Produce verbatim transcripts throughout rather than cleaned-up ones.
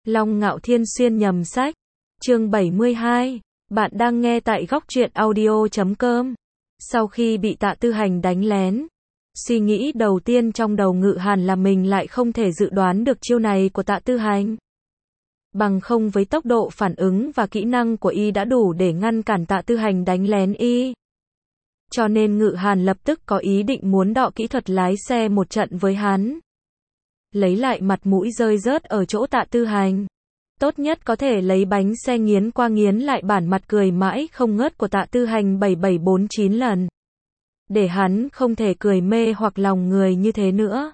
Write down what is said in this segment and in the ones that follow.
Long Ngạo Thiên xuyên nhầm sách. Chương bảy mươi hai. Bạn đang nghe tại góc truyện audio chấm com. Sau khi bị Tạ Tư Hành đánh lén, suy nghĩ đầu tiên trong đầu Ngự Hàn là mình lại không thể dự đoán được chiêu này của Tạ Tư Hành. Bằng không với tốc độ phản ứng và kỹ năng của y đã đủ để ngăn cản Tạ Tư Hành đánh lén y. Cho nên Ngự Hàn lập tức có ý định muốn đọ kỹ thuật lái xe một trận với hắn. Lấy lại mặt mũi rơi rớt ở chỗ Tạ Tư Hành. Tốt nhất có thể lấy bánh xe nghiến qua nghiến lại bản mặt cười mãi không ngớt của Tạ Tư Hành bảy bảy bốn chín lần. Để hắn không thể cười mê hoặc lòng người như thế nữa.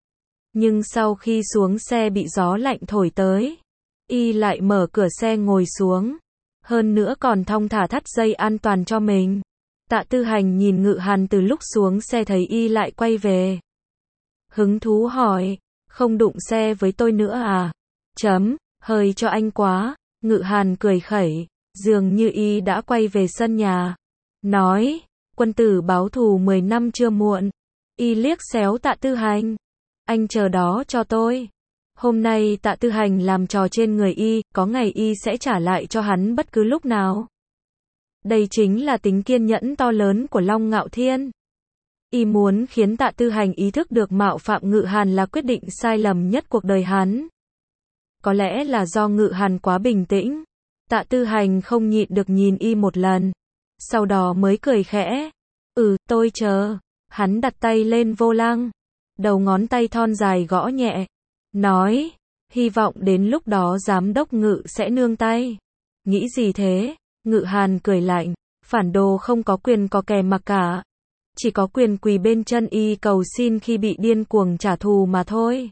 Nhưng sau khi xuống xe bị gió lạnh thổi tới, y lại mở cửa xe ngồi xuống. Hơn nữa còn thong thả thắt dây an toàn cho mình. Tạ Tư Hành nhìn Ngự Hàn từ lúc xuống xe thấy y lại quay về. Hứng thú hỏi, không đụng xe với tôi nữa à? Chấm, hơi cho anh quá. Ngự Hàn cười khẩy, dường như y đã quay về sân nhà. Nói, quân tử báo thù mười năm chưa muộn. Y liếc xéo Tạ Tư Hành. Anh chờ đó cho tôi. Hôm nay Tạ Tư Hành làm trò trên người y, có ngày y sẽ trả lại cho hắn bất cứ lúc nào. Đây chính là tính kiên nhẫn to lớn của Long Ngạo Thiên. Y muốn khiến Tạ Tư Hành ý thức được mạo phạm Ngự Hàn là quyết định sai lầm nhất cuộc đời hắn. Có lẽ là do Ngự Hàn quá bình tĩnh. Tạ Tư Hành không nhịn được nhìn y một lần. Sau đó mới cười khẽ. Ừ, tôi chờ. Hắn đặt tay lên vô lăng. Đầu ngón tay thon dài gõ nhẹ. Nói, hy vọng đến lúc đó giám đốc Ngự sẽ nương tay. Nghĩ gì thế? Ngự Hàn cười lạnh. Phản đồ không có quyền có kè mà cả. Chỉ có quyền quỳ bên chân y cầu xin khi bị điên cuồng trả thù mà thôi.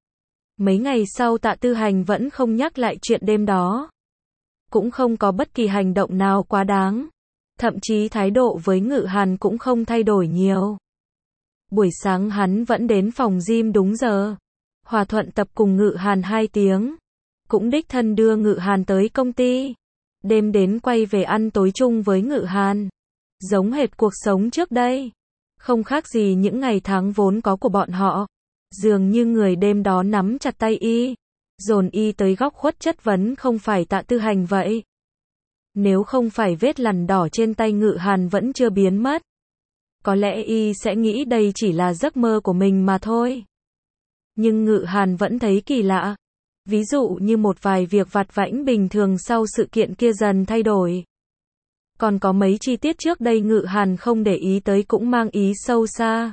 Mấy ngày sau Tạ Tư Hành vẫn không nhắc lại chuyện đêm đó. Cũng không có bất kỳ hành động nào quá đáng. Thậm chí thái độ với Ngự Hàn cũng không thay đổi nhiều. Buổi sáng hắn vẫn đến phòng gym đúng giờ. Hòa thuận tập cùng Ngự Hàn hai tiếng. Cũng đích thân đưa Ngự Hàn tới công ty. Đêm đến quay về ăn tối chung với Ngự Hàn. Giống hệt cuộc sống trước đây. Không khác gì những ngày tháng vốn có của bọn họ. Dường như người đêm đó nắm chặt tay y. Dồn y tới góc khuất chất vấn không phải Tạ Tư Hành vậy. Nếu không phải vết lằn đỏ trên tay Ngự Hàn vẫn chưa biến mất. Có lẽ y sẽ nghĩ đây chỉ là giấc mơ của mình mà thôi. Nhưng Ngự Hàn vẫn thấy kỳ lạ. Ví dụ như một vài việc vặt vãnh bình thường sau sự kiện kia dần thay đổi. Còn có mấy chi tiết trước đây Ngự Hàn không để ý tới cũng mang ý sâu xa.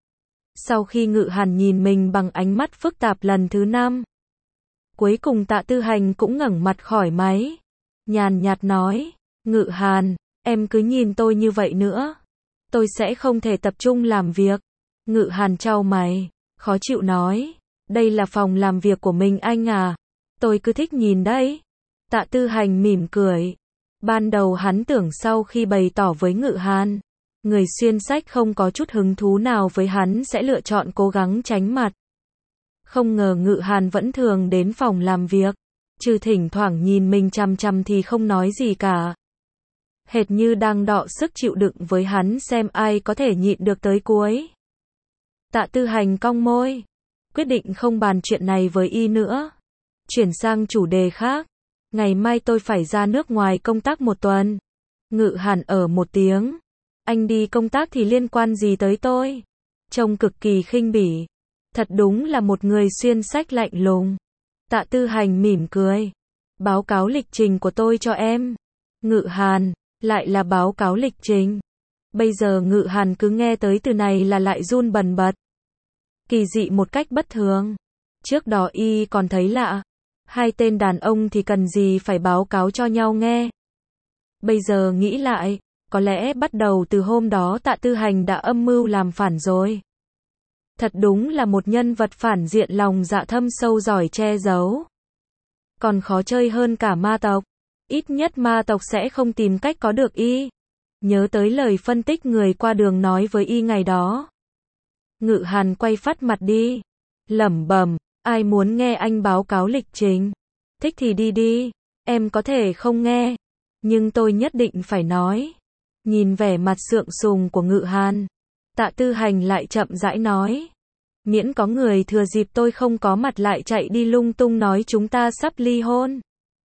Sau khi Ngự Hàn nhìn mình bằng ánh mắt phức tạp lần thứ năm. Cuối cùng Tạ Tư Hành cũng ngẩng mặt khỏi máy. Nhàn nhạt nói, Ngự Hàn, em cứ nhìn tôi như vậy nữa. Tôi sẽ không thể tập trung làm việc. Ngự Hàn chau mày, khó chịu nói, đây là phòng làm việc của mình anh à. Tôi cứ thích nhìn đấy. Tạ Tư Hành mỉm cười. Ban đầu hắn tưởng sau khi bày tỏ với Ngự Hàn, người xuyên sách không có chút hứng thú nào với hắn sẽ lựa chọn cố gắng tránh mặt. Không ngờ Ngự Hàn vẫn thường đến phòng làm việc, trừ thỉnh thoảng nhìn mình chằm chằm thì không nói gì cả. Hệt như đang đọ sức chịu đựng với hắn xem ai có thể nhịn được tới cuối. Tạ Tư Hành cong môi, quyết định không bàn chuyện này với y nữa. Chuyển sang chủ đề khác. Ngày mai tôi phải ra nước ngoài công tác một tuần. Ngự Hàn ở một tiếng. Anh đi công tác thì liên quan gì tới tôi? Trông cực kỳ khinh bỉ. Thật đúng là một người xuyên sách lạnh lùng. Tạ Tư Hành mỉm cười. Báo cáo lịch trình của tôi cho em. Ngự Hàn, lại là báo cáo lịch trình. Bây giờ Ngự Hàn cứ nghe tới từ này là lại run bần bật. Kỳ dị một cách bất thường. Trước đó y còn thấy lạ. Hai tên đàn ông thì cần gì phải báo cáo cho nhau nghe. Bây giờ nghĩ lại, có lẽ bắt đầu từ hôm đó Tạ Tư Hành đã âm mưu làm phản rồi. Thật đúng là một nhân vật phản diện lòng dạ thâm sâu giỏi che giấu. Còn khó chơi hơn cả ma tộc. Ít nhất ma tộc sẽ không tìm cách có được y. Nhớ tới lời phân tích người qua đường nói với y ngày đó. Ngự Hàn quay phắt mặt đi. Lẩm bẩm, ai muốn nghe anh báo cáo lịch trình? Thích thì đi đi, em có thể không nghe. Nhưng tôi nhất định phải nói. Nhìn vẻ mặt sượng sùng của Ngự Hàn. Tạ Tư Hành lại chậm rãi nói. Miễn có người thừa dịp tôi không có mặt lại chạy đi lung tung nói chúng ta sắp ly hôn.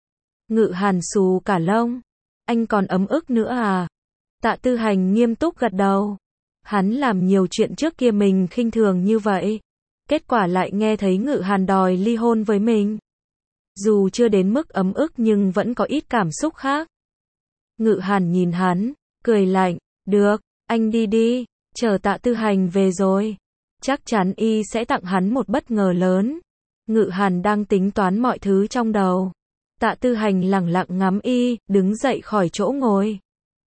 Ngự Hàn xù cả lông. Anh còn ấm ức nữa à? Tạ Tư Hành nghiêm túc gật đầu. Hắn làm nhiều chuyện trước kia mình khinh thường như vậy. Kết quả lại nghe thấy Ngự Hàn đòi ly hôn với mình. Dù chưa đến mức ấm ức nhưng vẫn có ít cảm xúc khác. Ngự Hàn nhìn hắn, cười lạnh, được, anh đi đi, chờ Tạ Tư Hành về rồi. Chắc chắn y sẽ tặng hắn một bất ngờ lớn. Ngự Hàn đang tính toán mọi thứ trong đầu. Tạ Tư Hành lẳng lặng ngắm y, đứng dậy khỏi chỗ ngồi.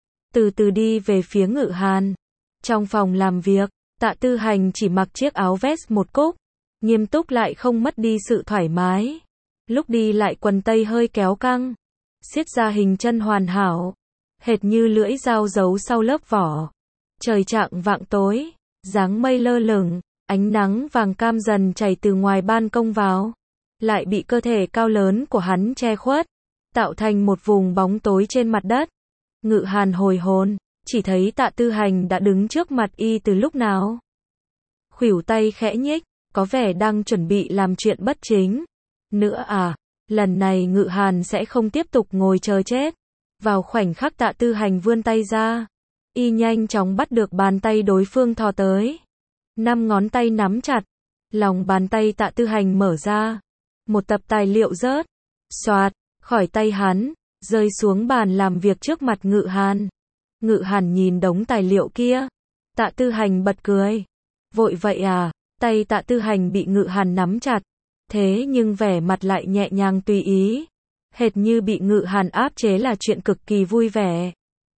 Từ từ đi về phía Ngự Hàn. Trong phòng làm việc, Tạ Tư Hành chỉ mặc chiếc áo vest một cúc, nghiêm túc lại không mất đi sự thoải mái. Lúc đi lại quần tây hơi kéo căng, siết ra hình chân hoàn hảo, hệt như lưỡi dao giấu sau lớp vỏ. Trời chạng vạng tối, dáng mây lơ lửng, ánh nắng vàng cam dần chảy từ ngoài ban công vào, lại bị cơ thể cao lớn của hắn che khuất, tạo thành một vùng bóng tối trên mặt đất. Ngự Hàn hồi hồn, chỉ thấy Tạ Tư Hành đã đứng trước mặt y từ lúc nào. Khuỷu tay khẽ nhích, có vẻ đang chuẩn bị làm chuyện bất chính. Nữa à, lần này Ngự Hàn sẽ không tiếp tục ngồi chờ chết. Vào khoảnh khắc Tạ Tư Hành vươn tay ra, y nhanh chóng bắt được bàn tay đối phương thò tới. Năm ngón tay nắm chặt, lòng bàn tay Tạ Tư Hành mở ra. Một tập tài liệu rớt, xoạt, khỏi tay hắn, rơi xuống bàn làm việc trước mặt Ngự Hàn. Ngự Hàn nhìn đống tài liệu kia. Tạ Tư Hành bật cười. Vội vậy à? Tay Tạ Tư Hành bị Ngự Hàn nắm chặt. Thế nhưng vẻ mặt lại nhẹ nhàng tùy ý. Hệt như bị Ngự Hàn áp chế là chuyện cực kỳ vui vẻ.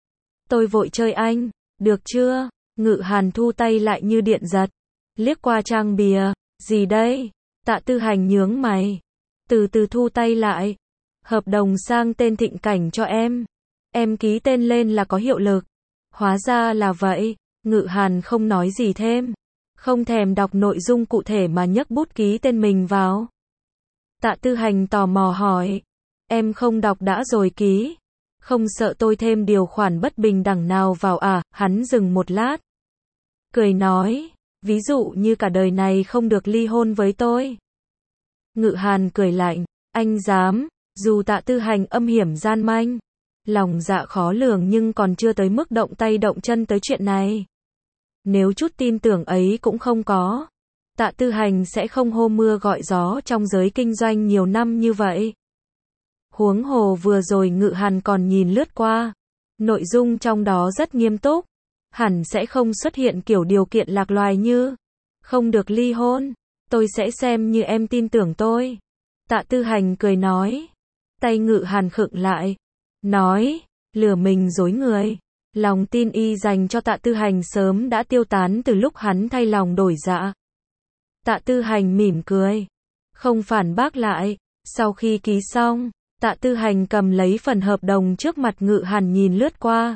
Tôi vội chơi anh, được chưa? Ngự Hàn thu tay lại như điện giật. Liếc qua trang bìa. Gì đây? Tạ Tư Hành nhướng mày. Từ từ thu tay lại. Hợp đồng sang tên Thịnh Cảnh cho em. Em ký tên lên là có hiệu lực. Hóa ra là vậy. Ngự Hàn không nói gì thêm. Không thèm đọc nội dung cụ thể mà nhấc bút ký tên mình vào. Tạ Tư Hành tò mò hỏi. Em không đọc đã rồi ký. Không sợ tôi thêm điều khoản bất bình đẳng nào vào à? Hắn dừng một lát. Cười nói. Ví dụ như cả đời này không được ly hôn với tôi. Ngự Hàn cười lạnh. Anh dám. Dù Tạ Tư Hành âm hiểm gian manh, lòng dạ khó lường nhưng còn chưa tới mức động tay động chân tới chuyện này. Nếu chút tin tưởng ấy cũng không có, Tạ Tư Hành sẽ không hô mưa gọi gió trong giới kinh doanh nhiều năm như vậy. Huống hồ vừa rồi Ngự Hàn còn nhìn lướt qua, nội dung trong đó rất nghiêm túc, hẳn sẽ không xuất hiện kiểu điều kiện lạc loài như không được ly hôn, tôi sẽ xem như em tin tưởng tôi. Tạ Tư Hành cười nói. Tay Ngự Hàn khựng lại. Nói, lừa mình dối người. Lòng tin y dành cho Tạ Tư Hành sớm đã tiêu tán từ lúc hắn thay lòng đổi dạ. Tạ Tư Hành mỉm cười. Không phản bác lại. Sau khi ký xong, Tạ Tư Hành cầm lấy phần hợp đồng trước mặt Ngự Hàn nhìn lướt qua.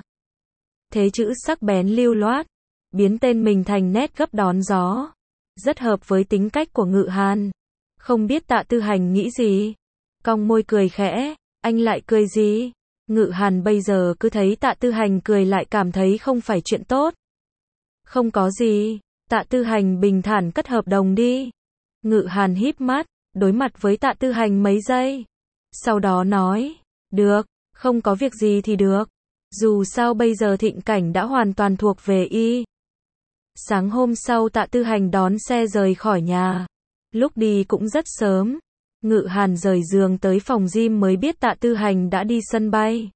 Thế chữ sắc bén lưu loát, biến tên mình thành nét gấp đón gió. Rất hợp với tính cách của Ngự Hàn. Không biết Tạ Tư Hành nghĩ gì? Cong môi cười khẽ, anh lại cười gì? Ngự Hàn bây giờ cứ thấy Tạ Tư Hành cười lại cảm thấy không phải chuyện tốt. Không có gì, Tạ Tư Hành bình thản cất hợp đồng đi. Ngự Hàn híp mắt, đối mặt với Tạ Tư Hành mấy giây. Sau đó nói, được, không có việc gì thì được. Dù sao bây giờ Thịnh Cảnh đã hoàn toàn thuộc về y. Sáng hôm sau Tạ Tư Hành đón xe rời khỏi nhà. Lúc đi cũng rất sớm. Ngự Hàn rời giường tới phòng gym mới biết Tạ Tư Hành đã đi sân bay.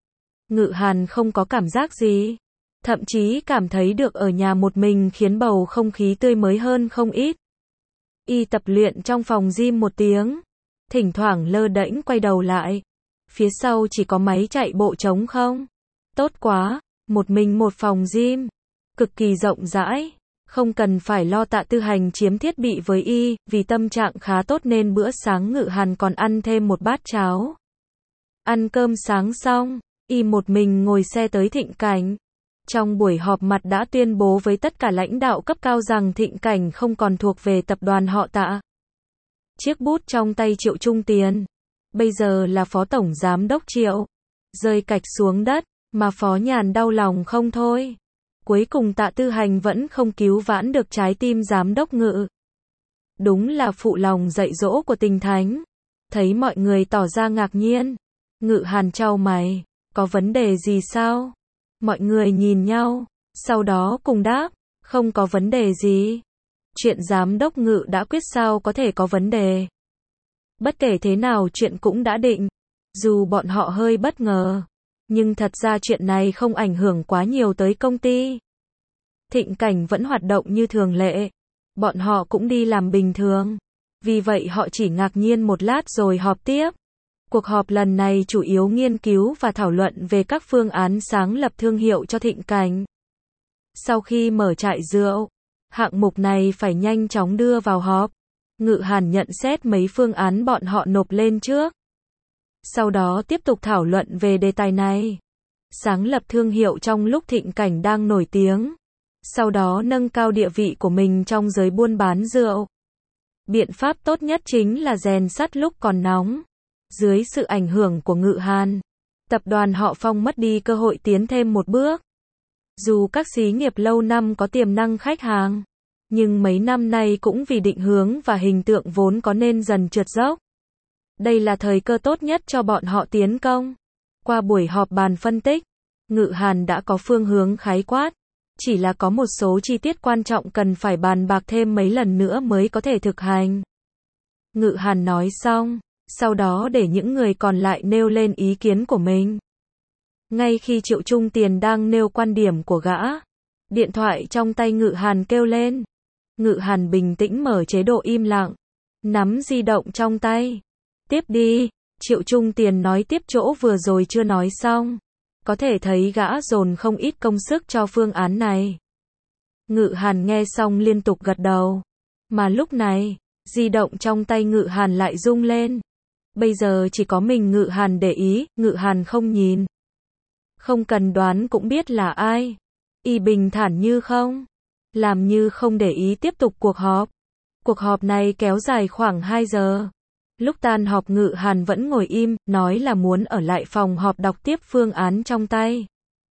Ngự Hàn không có cảm giác gì. Thậm chí cảm thấy được ở nhà một mình khiến bầu không khí tươi mới hơn không ít. Y tập luyện trong phòng gym một tiếng. Thỉnh thoảng lơ đễnh quay đầu lại. Phía sau chỉ có máy chạy bộ trống không. Tốt quá, một mình một phòng gym. Cực kỳ rộng rãi. Không cần phải lo Tạ Tư Hành chiếm thiết bị với y, vì tâm trạng khá tốt nên bữa sáng Ngự Hàn còn ăn thêm một bát cháo. Ăn cơm sáng xong, y một mình ngồi xe tới Thịnh Cảnh. Trong buổi họp mặt đã tuyên bố với tất cả lãnh đạo cấp cao rằng Thịnh Cảnh không còn thuộc về tập đoàn họ Tạ. Chiếc bút trong tay Triệu Trung Tiền, bây giờ là Phó Tổng Giám đốc Triệu, rơi cạch xuống đất, mà Phó Nhàn đau lòng không thôi. Cuối cùng Tạ Tư Hành vẫn không cứu vãn được trái tim giám đốc Ngự. Đúng là phụ lòng dạy dỗ của Tình Thánh. Thấy mọi người tỏ ra ngạc nhiên, Ngự Hàn chau mày, có vấn đề gì sao? Mọi người nhìn nhau, sau đó cùng đáp, không có vấn đề gì. Chuyện giám đốc Ngự đã quyết sao có thể có vấn đề. Bất kể thế nào chuyện cũng đã định. Dù bọn họ hơi bất ngờ, nhưng thật ra chuyện này không ảnh hưởng quá nhiều tới công ty. Thịnh Cảnh vẫn hoạt động như thường lệ. Bọn họ cũng đi làm bình thường. Vì vậy họ chỉ ngạc nhiên một lát rồi họp tiếp. Cuộc họp lần này chủ yếu nghiên cứu và thảo luận về các phương án sáng lập thương hiệu cho Thịnh Cảnh. Sau khi mở trại rượu, hạng mục này phải nhanh chóng đưa vào họp. Ngự Hàn nhận xét mấy phương án bọn họ nộp lên trước. Sau đó tiếp tục thảo luận về đề tài này. Sáng lập thương hiệu trong lúc Thịnh Cảnh đang nổi tiếng. Sau đó nâng cao địa vị của mình trong giới buôn bán rượu. Biện pháp tốt nhất chính là rèn sắt lúc còn nóng. Dưới sự ảnh hưởng của Ngự Hàn, tập đoàn họ Phong mất đi cơ hội tiến thêm một bước. Dù các xí nghiệp lâu năm có tiềm năng khách hàng, nhưng mấy năm nay cũng vì định hướng và hình tượng vốn có nên dần trượt dốc. Đây là thời cơ tốt nhất cho bọn họ tiến công. Qua buổi họp bàn phân tích, Ngự Hàn đã có phương hướng khái quát. Chỉ là có một số chi tiết quan trọng cần phải bàn bạc thêm mấy lần nữa mới có thể thực hành. Ngự Hàn nói xong, sau đó để những người còn lại nêu lên ý kiến của mình. Ngay khi Triệu Trung Tiền đang nêu quan điểm của gã, điện thoại trong tay Ngự Hàn kêu lên. Ngự Hàn bình tĩnh mở chế độ im lặng, nắm di động trong tay. Tiếp đi, Triệu Trung Tiền nói tiếp chỗ vừa rồi chưa nói xong. Có thể thấy gã dồn không ít công sức cho phương án này. Ngự Hàn nghe xong liên tục gật đầu. Mà lúc này, di động trong tay Ngự Hàn lại rung lên. Bây giờ chỉ có mình Ngự Hàn để ý, Ngự Hàn không nhìn. Không cần đoán cũng biết là ai. Y bình thản như không. Làm như không để ý tiếp tục cuộc họp. Cuộc họp này kéo dài khoảng hai giờ. Lúc tan họp Ngự Hàn vẫn ngồi im, nói là muốn ở lại phòng họp đọc tiếp phương án trong tay.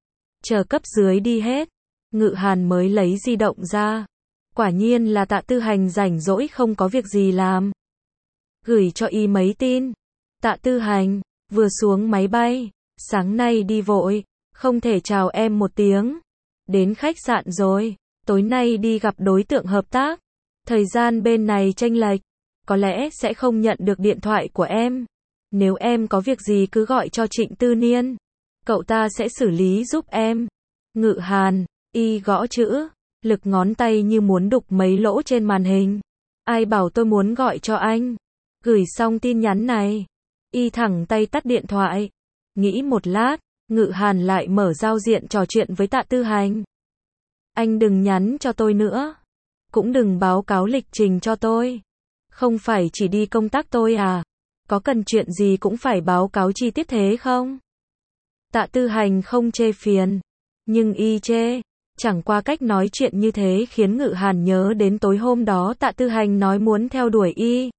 Chờ cấp dưới đi hết, Ngự Hàn mới lấy di động ra. Quả nhiên là Tạ Tư Hành rảnh rỗi không có việc gì làm. Gửi cho y mấy tin. Tạ Tư Hành, vừa xuống máy bay, sáng nay đi vội, không thể chào em một tiếng. Đến khách sạn rồi, tối nay đi gặp đối tượng hợp tác. Thời gian bên này chênh lệch, có lẽ sẽ không nhận được điện thoại của em. Nếu em có việc gì cứ gọi cho Trịnh Tư Niên. Cậu ta sẽ xử lý giúp em. Ngự Hàn, y gõ chữ, lực ngón tay như muốn đục mấy lỗ trên màn hình. Ai bảo tôi muốn gọi cho anh. Gửi xong tin nhắn này, y thẳng tay tắt điện thoại. Nghĩ một lát, Ngự Hàn lại mở giao diện trò chuyện với Tạ Tư Hành. Anh đừng nhắn cho tôi nữa. Cũng đừng báo cáo lịch trình cho tôi. Không phải chỉ đi công tác tôi à? Có cần chuyện gì cũng phải báo cáo chi tiết thế không? Tạ Tư Hành không chê phiền, nhưng y chê. Chẳng qua cách nói chuyện như thế khiến Ngự Hàn nhớ đến tối hôm đó Tạ Tư Hành nói muốn theo đuổi y.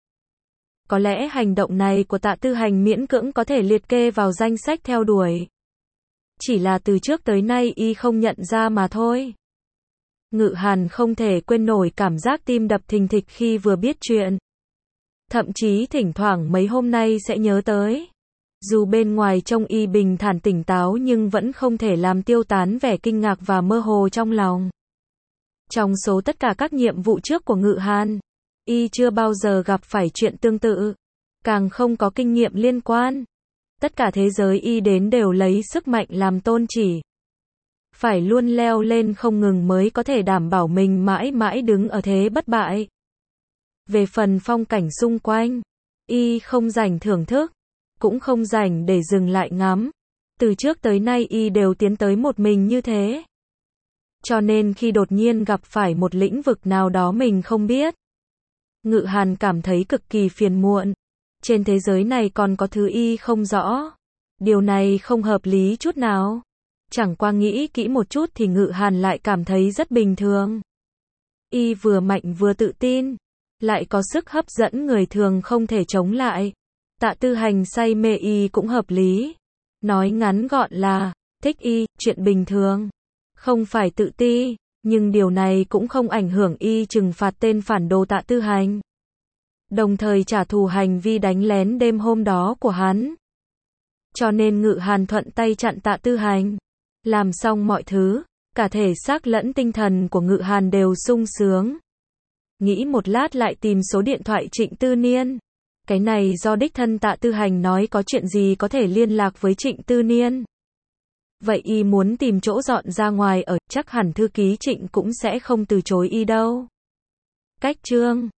Có lẽ hành động này của Tạ Tư Hành miễn cưỡng có thể liệt kê vào danh sách theo đuổi. Chỉ là từ trước tới nay y không nhận ra mà thôi. Ngự Hàn không thể quên nổi cảm giác tim đập thình thịch khi vừa biết chuyện. Thậm chí thỉnh thoảng mấy hôm nay sẽ nhớ tới. Dù bên ngoài trông y bình thản tỉnh táo nhưng vẫn không thể làm tiêu tán vẻ kinh ngạc và mơ hồ trong lòng. Trong số tất cả các nhiệm vụ trước của Ngự Hàn, y chưa bao giờ gặp phải chuyện tương tự. Càng không có kinh nghiệm liên quan. Tất cả thế giới y đến đều lấy sức mạnh làm tôn chỉ. Phải luôn leo lên không ngừng mới có thể đảm bảo mình mãi mãi đứng ở thế bất bại. Về phần phong cảnh xung quanh, y không rảnh thưởng thức, cũng không rảnh để dừng lại ngắm. Từ trước tới nay y đều tiến tới một mình như thế. Cho nên khi đột nhiên gặp phải một lĩnh vực nào đó mình không biết, Ngự Hàn cảm thấy cực kỳ phiền muộn. Trên thế giới này còn có thứ y không rõ. Điều này không hợp lý chút nào. Chẳng qua nghĩ kỹ một chút thì Ngự Hàn lại cảm thấy rất bình thường. Y vừa mạnh vừa tự tin, lại có sức hấp dẫn người thường không thể chống lại. Tạ Tư Hành say mê y cũng hợp lý. Nói ngắn gọn là, thích y, chuyện bình thường. Không phải tự ti, nhưng điều này cũng không ảnh hưởng y trừng phạt tên phản đồ Tạ Tư Hành. đồng thời trả thù hành vi đánh lén đêm hôm đó của hắn. Cho nên Ngự Hàn thuận tay chặn Tạ Tư Hành. Làm xong mọi thứ, cả thể xác lẫn tinh thần của Ngự Hàn đều sung sướng. Nghĩ một lát lại tìm số điện thoại Trịnh Tư Niên. Cái này do đích thân Tạ Tư Hành nói có chuyện gì có thể liên lạc với Trịnh Tư Niên. Vậy y muốn tìm chỗ dọn ra ngoài ở, chắc hẳn thư ký Trịnh cũng sẽ không từ chối y đâu. Cách chương